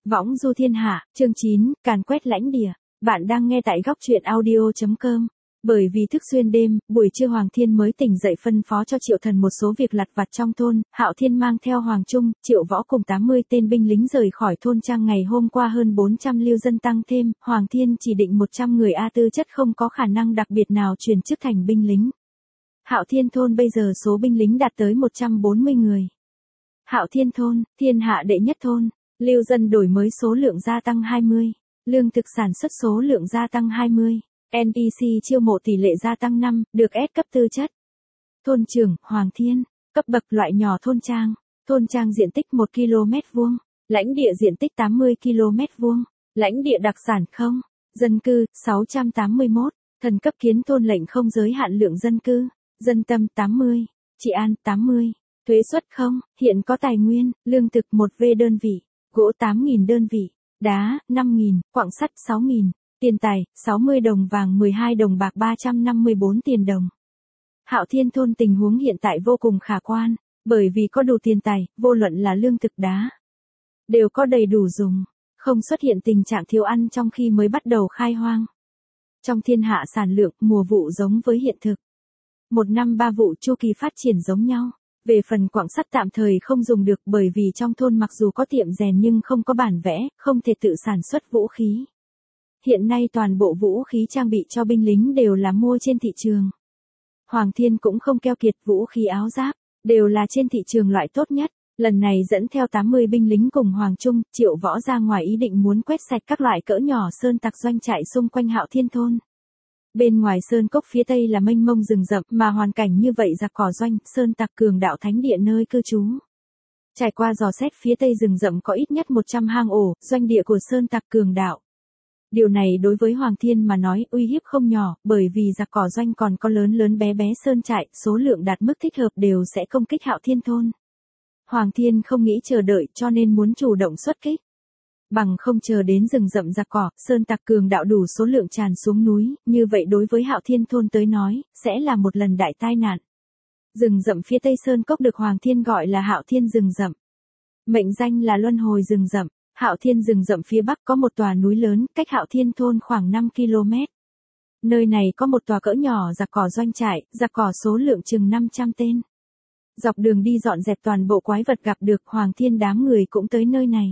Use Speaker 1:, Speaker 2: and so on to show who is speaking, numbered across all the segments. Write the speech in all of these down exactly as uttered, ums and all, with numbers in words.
Speaker 1: Võng du thiên hạ, chương chín, càn quét lãnh địa. Bạn đang nghe tại góc truyện audio chấm com. Bởi vì thức xuyên đêm, buổi trưa Hoàng Thiên mới tỉnh dậy phân phó cho Triệu Thần một số việc lặt vặt trong thôn. Hạo Thiên mang theo Hoàng Trung, Triệu Võ cùng tám mươi tên binh lính rời khỏi thôn trang ngày hôm qua, hơn bốn trăm lưu dân tăng thêm. Hoàng Thiên chỉ định một trăm người A tư chất không có khả năng đặc biệt nào chuyển chức thành binh lính. Hạo Thiên thôn bây giờ số binh lính đạt tới một trăm bốn mươi người. Hạo Thiên thôn, thiên hạ đệ nhất thôn. Lưu dân đổi mới số lượng gia tăng hai mươi. Lương thực sản xuất số lượng gia tăng hai mươi. en pê xê chiêu mộ tỷ lệ gia tăng năm, được S cấp tư chất. Thôn trưởng, Hoàng Thiên. Cấp bậc loại nhỏ thôn trang. Thôn trang diện tích một ki lô mét vuông. Lãnh địa diện tích tám mươi ki lô mét vuông. Lãnh địa đặc sản không. Dân cư, sáu trăm tám mươi mốt. Thần cấp kiến thôn lệnh không giới hạn lượng dân cư. Dân tâm, tám mươi. Trị an, tám mươi. Thuế suất không, hiện có tài nguyên, lương thực một vê đơn vị. Gỗ tám nghìn đơn vị, đá năm nghìn, quặng sắt sáu nghìn, tiền tài sáu mươi đồng vàng, mười hai đồng bạc, ba trăm năm mươi bốn tiền đồng. Hạo Thiên thôn tình huống hiện tại vô cùng khả quan, bởi vì có đủ tiền tài, vô luận là lương thực đá, đều có đầy đủ dùng, không xuất hiện tình trạng thiếu ăn trong khi mới bắt đầu khai hoang. Trong thiên hạ sản lượng, mùa vụ giống với hiện thực. Một năm ba vụ chu kỳ phát triển giống nhau. Về phần quặng sắt tạm thời không dùng được, bởi vì trong thôn mặc dù có tiệm rèn nhưng không có bản vẽ, không thể tự sản xuất vũ khí. Hiện nay toàn bộ vũ khí trang bị cho binh lính đều là mua trên thị trường. Hoàng Thiên cũng không keo kiệt, vũ khí áo giáp, đều là trên thị trường loại tốt nhất. Lần này dẫn theo tám mươi binh lính cùng Hoàng Trung, Triệu Võ ra ngoài ý định muốn quét sạch các loại cỡ nhỏ sơn tặc doanh trại xung quanh Hạo Thiên thôn. Bên ngoài sơn cốc phía tây là mênh mông rừng rậm, mà hoàn cảnh như vậy giặc cỏ doanh, sơn tặc cường đạo thánh địa nơi cư trú. Trải qua dò xét, phía tây rừng rậm có ít nhất một trăm hang ổ, doanh địa của sơn tặc cường đạo. Điều này đối với Hoàng Thiên mà nói uy hiếp không nhỏ, bởi vì giặc cỏ doanh còn có lớn lớn bé bé sơn trại, số lượng đạt mức thích hợp đều sẽ công kích Hạo Thiên thôn. Hoàng Thiên không nghĩ chờ đợi cho nên muốn chủ động xuất kích. Bằng không chờ đến rừng rậm giặc cỏ, sơn tặc cường đạo đủ số lượng tràn xuống núi, như vậy đối với Hạo Thiên thôn tới nói, sẽ là một lần đại tai nạn. Rừng rậm phía tây sơn cốc được Hoàng Thiên gọi là Hạo Thiên rừng rậm. Mệnh danh là luân hồi rừng rậm. Hạo Thiên rừng rậm phía bắc có một tòa núi lớn, cách Hạo Thiên thôn khoảng năm ki lô mét. Nơi này có một tòa cỡ nhỏ giặc cỏ doanh trại, giặc cỏ số lượng chừng năm trăm tên. Dọc đường đi dọn dẹp toàn bộ quái vật gặp được, Hoàng Thiên đám người cũng tới nơi này.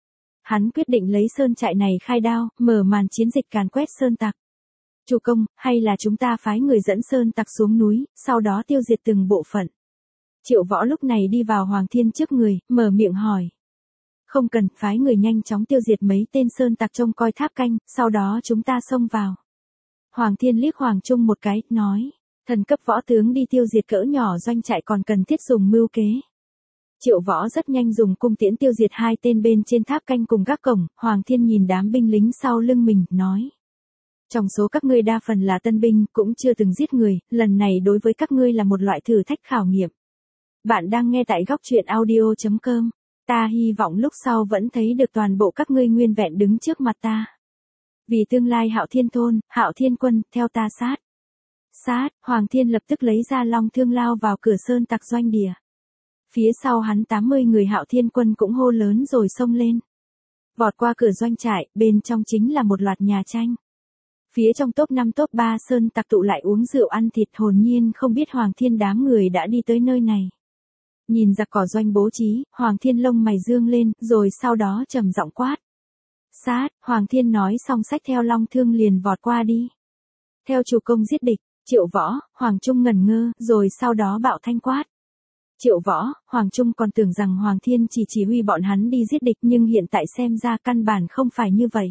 Speaker 1: Hắn quyết định lấy sơn trại này khai đao, mở màn chiến dịch càn quét sơn tặc. Chủ công, hay là chúng ta phái người dẫn sơn tặc xuống núi, sau đó tiêu diệt từng bộ phận. Triệu Võ lúc này đi vào Hoàng Thiên trước người, mở miệng hỏi. Không cần, phái người nhanh chóng tiêu diệt mấy tên sơn tặc trông coi tháp canh, sau đó chúng ta xông vào. Hoàng Thiên liếc Hoàng Trung một cái, nói. Thần cấp võ tướng đi tiêu diệt cỡ nhỏ doanh trại còn cần thiết dùng mưu kế. Triệu Võ rất nhanh dùng cung tiễn tiêu diệt hai tên bên trên tháp canh cùng gác cổng. Hoàng Thiên nhìn đám binh lính sau lưng mình, nói. Trong số các ngươi đa phần là tân binh, cũng chưa từng giết người, lần này đối với các ngươi là một loại thử thách khảo nghiệm. Bạn đang nghe tại góc truyện audio chấm com. Ta hy vọng lúc sau vẫn thấy được toàn bộ các ngươi nguyên vẹn đứng trước mặt ta. Vì tương lai Hạo Thiên thôn, Hạo Thiên quân, theo ta sát. Sát, Hoàng Thiên lập tức lấy ra long thương lao vào cửa sơn tặc doanh địa. Phía sau hắn tám mươi người Hạo Thiên quân cũng hô lớn rồi xông lên. Vọt qua cửa doanh trại, bên trong chính là một loạt nhà tranh. Phía trong top năm top ba sơn tặc tụ lại uống rượu ăn thịt, hồn nhiên không biết Hoàng Thiên đám người đã đi tới nơi này. Nhìn giặc cỏ doanh bố trí, Hoàng Thiên lông mày dương lên, rồi sau đó trầm giọng quát. Sát, Hoàng Thiên nói xong xách theo long thương liền vọt qua đi. Theo chủ công giết địch, Triệu Võ, Hoàng Trung ngẩn ngơ, rồi sau đó bạo thanh quát. Triệu Võ, Hoàng Trung còn tưởng rằng Hoàng Thiên chỉ chỉ huy bọn hắn đi giết địch, nhưng hiện tại xem ra căn bản không phải như vậy.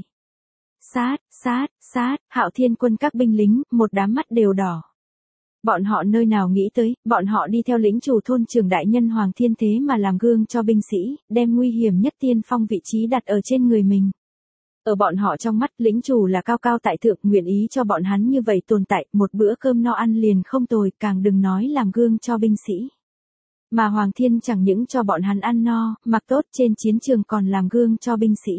Speaker 1: Sát, sát, sát, Hạo Thiên quân các binh lính, một đám mắt đều đỏ. Bọn họ nơi nào nghĩ tới, bọn họ đi theo lĩnh chủ thôn trưởng đại nhân Hoàng Thiên thế mà làm gương cho binh sĩ, đem nguy hiểm nhất tiên phong vị trí đặt ở trên người mình. Ở bọn họ trong mắt, lĩnh chủ là cao cao tại thượng, nguyện ý cho bọn hắn như vậy tồn tại, một bữa cơm no ăn liền không tồi, càng đừng nói làm gương cho binh sĩ. Mà Hoàng Thiên chẳng những cho bọn hắn ăn no, mặc tốt, trên chiến trường còn làm gương cho binh sĩ.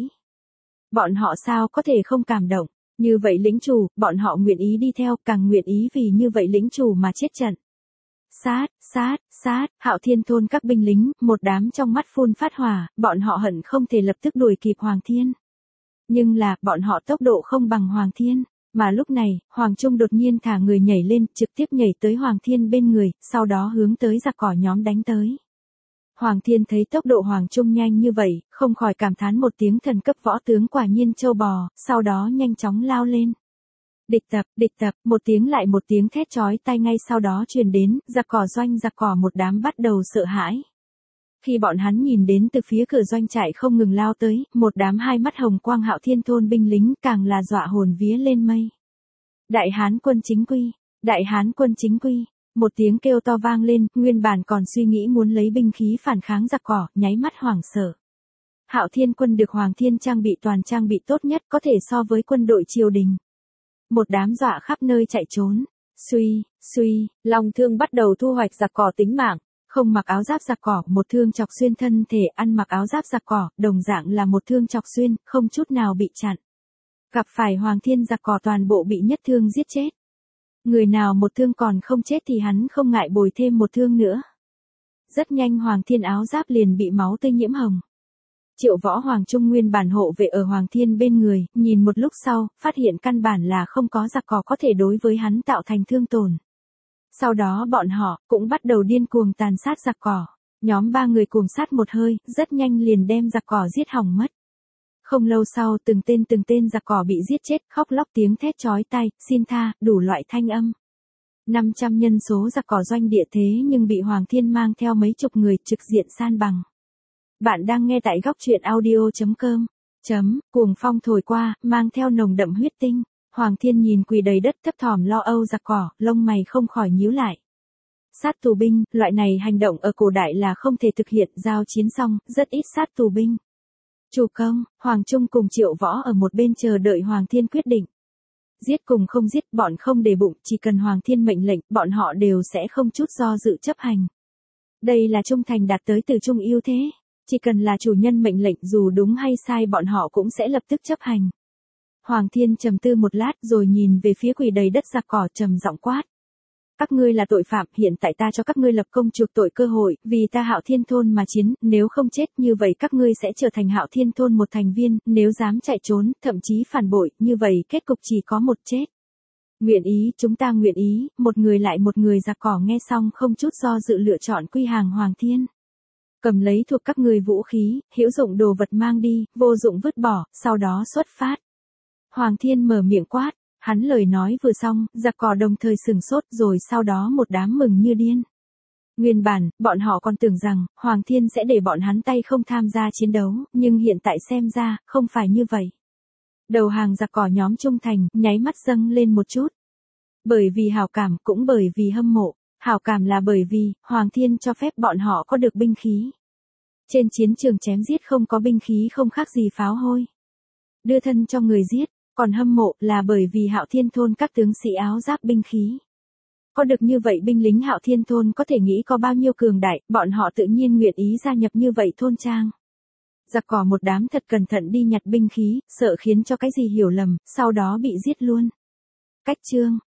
Speaker 1: Bọn họ sao có thể không cảm động, như vậy lĩnh chủ, bọn họ nguyện ý đi theo, càng nguyện ý vì như vậy lĩnh chủ mà chết trận. sát, sát, sát, Hạo Thiên thôn các binh lính, một đám trong mắt phun phát hỏa, bọn họ hận không thể lập tức đuổi kịp Hoàng Thiên. Nhưng là, bọn họ tốc độ không bằng Hoàng Thiên, mà lúc này, Hoàng Trung đột nhiên thả người nhảy lên, trực tiếp nhảy tới Hoàng Thiên bên người, sau đó hướng tới giặc cỏ nhóm đánh tới. Hoàng Thiên thấy tốc độ Hoàng Trung nhanh như vậy, không khỏi cảm thán một tiếng thần cấp võ tướng quả nhiên châu bò, sau đó nhanh chóng lao lên. Địch tập, địch tập, một tiếng lại một tiếng thét chói tai ngay sau đó truyền đến, giặc cỏ doanh giặc cỏ một đám bắt đầu sợ hãi. Khi bọn hắn nhìn đến từ phía cửa doanh trại không ngừng lao tới, một đám hai mắt hồng quang Hạo Thiên thôn binh lính càng là dọa hồn vía lên mây. Đại Hán quân chính quy, Đại Hán quân chính quy, một tiếng kêu to vang lên, nguyên bản còn suy nghĩ muốn lấy binh khí phản kháng giặc cỏ, nháy mắt hoảng sợ. Hạo Thiên quân được Hoàng Thiên trang bị toàn trang bị tốt nhất có thể so với quân đội triều đình. Một đám dọa khắp nơi chạy trốn, suy, suy, long thương bắt đầu thu hoạch giặc cỏ tính mạng. Không mặc áo giáp giặc cỏ, một thương chọc xuyên thân thể, ăn mặc áo giáp giặc cỏ, đồng dạng là một thương chọc xuyên, không chút nào bị chặn. Gặp phải Hoàng Thiên giặc cỏ toàn bộ bị nhất thương giết chết. Người nào một thương còn không chết thì hắn không ngại bồi thêm một thương nữa. Rất nhanh Hoàng Thiên áo giáp liền bị máu tươi nhiễm hồng. Triệu Võ Hoàng Trung nguyên bản hộ vệ ở Hoàng Thiên bên người, nhìn một lúc sau, phát hiện căn bản là không có giặc cỏ có thể đối với hắn tạo thành thương tổn. Sau đó bọn họ cũng bắt đầu điên cuồng tàn sát giặc cỏ. Nhóm ba người cùng sát một hơi, rất nhanh liền đem giặc cỏ giết hỏng mất. Không lâu sau từng tên từng tên giặc cỏ bị giết chết, khóc lóc tiếng thét chói tai, xin tha, đủ loại thanh âm. năm trăm nhân số giặc cỏ doanh địa thế nhưng bị Hoàng Thiên mang theo mấy chục người trực diện san bằng. Bạn đang nghe tại góc truyện audio chấm com. Chấm, cuồng phong thổi qua, mang theo nồng đậm huyết tinh. Hoàng Thiên nhìn quỳ đầy đất thấp thỏm lo âu giặc cỏ, lông mày không khỏi nhíu lại. Sát tù binh, loại này hành động ở cổ đại là không thể thực hiện, giao chiến xong, rất ít sát tù binh. Chủ công, Hoàng Trung cùng Triệu Võ ở một bên chờ đợi Hoàng Thiên quyết định. Giết cùng không giết, bọn không để bụng, chỉ cần Hoàng Thiên mệnh lệnh, bọn họ đều sẽ không chút do dự chấp hành. Đây là trung thành đạt tới từ trung ưu thế, chỉ cần là chủ nhân mệnh lệnh dù đúng hay sai bọn họ cũng sẽ lập tức chấp hành. Hoàng Thiên trầm tư một lát rồi nhìn về phía quỳ đầy đất giặc cỏ trầm giọng quát. Các ngươi là tội phạm, hiện tại ta cho các ngươi lập công chuộc tội cơ hội, vì ta Hạo Thiên thôn mà chiến, nếu không chết như vậy các ngươi sẽ trở thành Hạo Thiên thôn một thành viên, nếu dám chạy trốn, thậm chí phản bội, như vậy kết cục chỉ có một chết. Nguyện ý, chúng ta nguyện ý, một người lại một người giặc cỏ nghe xong không chút do dự lựa chọn quy hàng Hoàng Thiên. Cầm lấy thuộc các ngươi vũ khí, hữu dụng đồ vật mang đi, vô dụng vứt bỏ, sau đó xuất phát. Hoàng Thiên mở miệng quát, hắn lời nói vừa xong, giặc cỏ đồng thời sừng sốt rồi sau đó một đám mừng như điên. Nguyên bản, bọn họ còn tưởng rằng, Hoàng Thiên sẽ để bọn hắn tay không tham gia chiến đấu, nhưng hiện tại xem ra, không phải như vậy. Đầu hàng giặc cỏ nhóm trung thành, nháy mắt dâng lên một chút. Bởi vì hảo cảm, cũng bởi vì hâm mộ. Hảo cảm là bởi vì, Hoàng Thiên cho phép bọn họ có được binh khí. Trên chiến trường chém giết không có binh khí không khác gì pháo hôi. Đưa thân cho người giết, còn hâm mộ là bởi vì Hạo Thiên thôn các tướng sĩ áo giáp binh khí. Có được như vậy binh lính Hạo Thiên thôn có thể nghĩ có bao nhiêu cường đại, bọn họ tự nhiên nguyện ý gia nhập như vậy thôn trang. Giặc cỏ một đám thật cẩn thận đi nhặt binh khí, sợ khiến cho cái gì hiểu lầm, sau đó bị giết luôn. Cách chương,